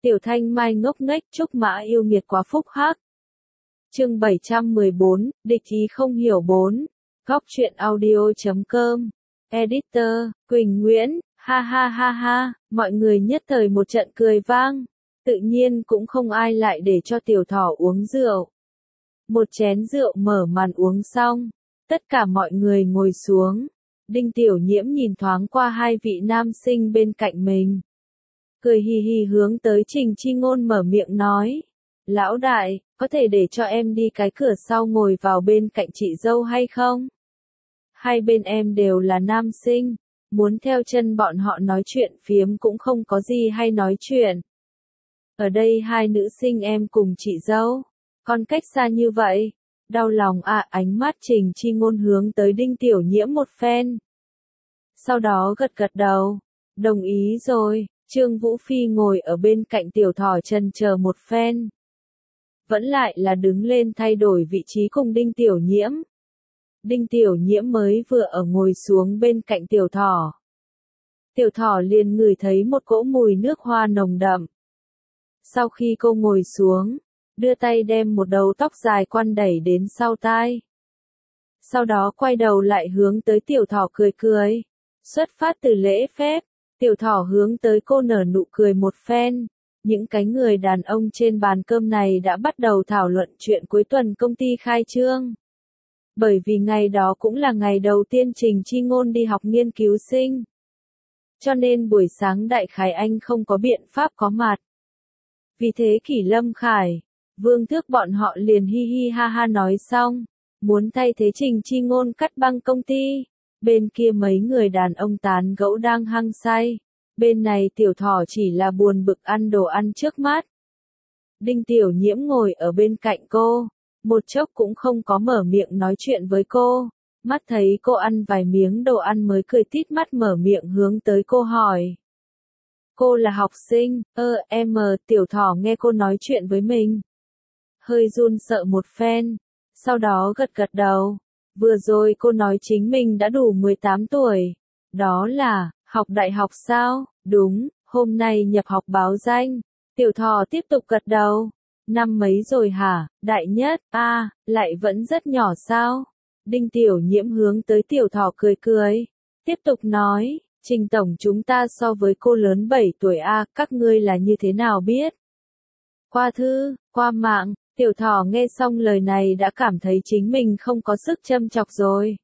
Tiểu Thanh Mai ngốc nghếch chúc Mã yêu nghiệt quá phúc hắc. Chương 714, địch ý không hiểu 4. Góc truyện audio.com. Editor, Quỳnh Nguyễn, ha ha ha ha, mọi người nhất thời một trận cười vang. Tự nhiên cũng không ai lại để cho tiểu thỏ uống rượu. Một chén rượu mở màn uống xong, tất cả mọi người ngồi xuống. Đinh Tiểu Nhiễm nhìn thoáng qua hai vị nam sinh bên cạnh mình. Cười hì hì hướng tới Trình Chi Ngôn mở miệng nói. Lão đại, có thể để cho em đi cái cửa sau ngồi vào bên cạnh chị dâu hay không? Hai bên em đều là nam sinh, muốn theo chân bọn họ nói chuyện phiếm cũng không có gì hay nói chuyện. Ở đây hai nữ sinh em cùng chị dâu, còn cách xa như vậy, đau lòng à. Ánh mắt Trình Chi Ngôn hướng tới Đinh Tiểu Nhiễm một phen. Sau đó gật gật đầu, đồng ý rồi. Trương Vũ Phi ngồi ở bên cạnh tiểu thỏ chần chờ một phen. Vẫn lại là đứng lên thay đổi vị trí cùng Đinh Tiểu Nhiễm. Đinh Tiểu Nhiễm mới vừa ở ngồi xuống bên cạnh tiểu thỏ. Tiểu thỏ liền ngửi thấy một cỗ mùi nước hoa nồng đậm. Sau khi cô ngồi xuống, đưa tay đem một đầu tóc dài quăn đẩy đến sau tai. Sau đó quay đầu lại hướng tới tiểu thỏ cười cười. Xuất phát từ lễ phép, tiểu thỏ hướng tới cô nở nụ cười một phen. Những cái người đàn ông trên bàn cơm này đã bắt đầu thảo luận chuyện cuối tuần công ty khai trương. Bởi vì ngày đó cũng là ngày đầu tiên Trình Chi Ngôn đi học nghiên cứu sinh. Cho nên buổi sáng đại khái anh không có biện pháp có mặt. Vì thế Kỷ Lâm Khải, Vương Thước bọn họ liền hi hi ha ha nói xong, muốn thay thế Trình Chi Ngôn cắt băng công ty. Bên kia mấy người đàn ông tán gẫu đang hăng say. Bên này tiểu thỏ chỉ là buồn bực ăn đồ ăn trước mắt. Đinh Tiểu Nhiễm ngồi ở bên cạnh cô, một chốc cũng không có mở miệng nói chuyện với cô. Mắt thấy cô ăn vài miếng đồ ăn mới cười tít mắt mở miệng hướng tới cô hỏi. Cô là học sinh, tiểu thỏ nghe cô nói chuyện với mình. Hơi run sợ một phen, sau đó gật gật đầu. Vừa rồi cô nói chính mình đã đủ 18 tuổi. Đó là, học đại học sao? Đúng, hôm nay nhập học báo danh. Tiểu thỏ tiếp tục gật đầu. Năm mấy rồi hả? Đại nhất, lại vẫn rất nhỏ sao? Đinh Tiểu Nhiễm hướng tới tiểu thỏ cười cười. Tiếp tục nói, Trình tổng chúng ta so với cô lớn 7 tuổi các ngươi là như thế nào biết? Qua thư, qua mạng. Tiểu thỏ nghe xong lời này đã cảm thấy chính mình không có sức châm chọc rồi.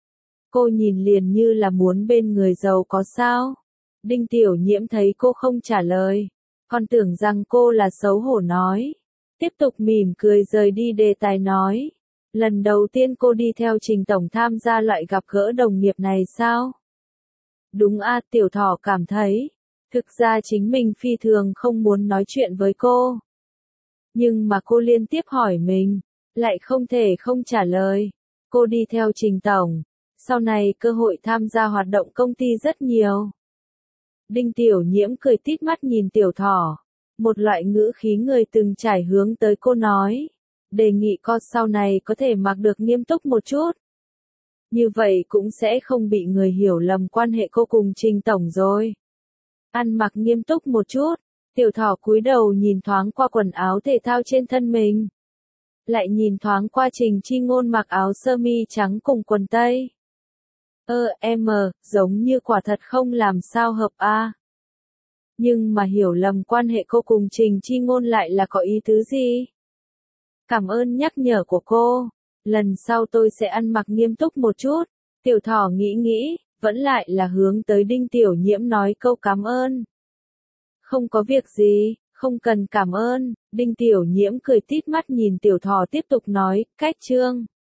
Cô nhìn liền như là muốn bên người giàu có sao? Đinh Tiểu Nhiễm thấy cô không trả lời, còn tưởng rằng cô là xấu hổ nói. Tiếp tục mỉm cười rời đi đề tài nói. Lần đầu tiên cô đi theo Trình tổng tham gia loại gặp gỡ đồng nghiệp này sao? Đúng tiểu thỏ cảm thấy. Thực ra chính mình phi thường không muốn nói chuyện với cô. Nhưng mà cô liên tiếp hỏi mình, lại không thể không trả lời. Cô đi theo Trình tổng, sau này cơ hội tham gia hoạt động công ty rất nhiều. Đinh Tiểu Nhiễm cười tít mắt nhìn tiểu thỏ, một loại ngữ khí người từng trải hướng tới cô nói. Đề nghị cô sau này có thể mặc được nghiêm túc một chút. Như vậy cũng sẽ không bị người hiểu lầm quan hệ cô cùng Trình tổng rồi. Ăn mặc nghiêm túc một chút. Tiểu thỏ cúi đầu nhìn thoáng qua quần áo thể thao trên thân mình. Lại nhìn thoáng qua Trình Chi Ngôn mặc áo sơ mi trắng cùng quần tây. Giống như quả thật không làm sao hợp Nhưng mà hiểu lầm quan hệ cô cùng Trình Chi Ngôn lại là có ý tứ gì? Cảm ơn nhắc nhở của cô. Lần sau tôi sẽ ăn mặc nghiêm túc một chút. Tiểu thỏ nghĩ, vẫn lại là hướng tới Đinh Tiểu Nhiễm nói câu cảm ơn. Không có việc gì, không cần cảm ơn. Đinh Tiểu Nhiễm cười tít mắt nhìn tiểu thỏ tiếp tục nói, cách chương.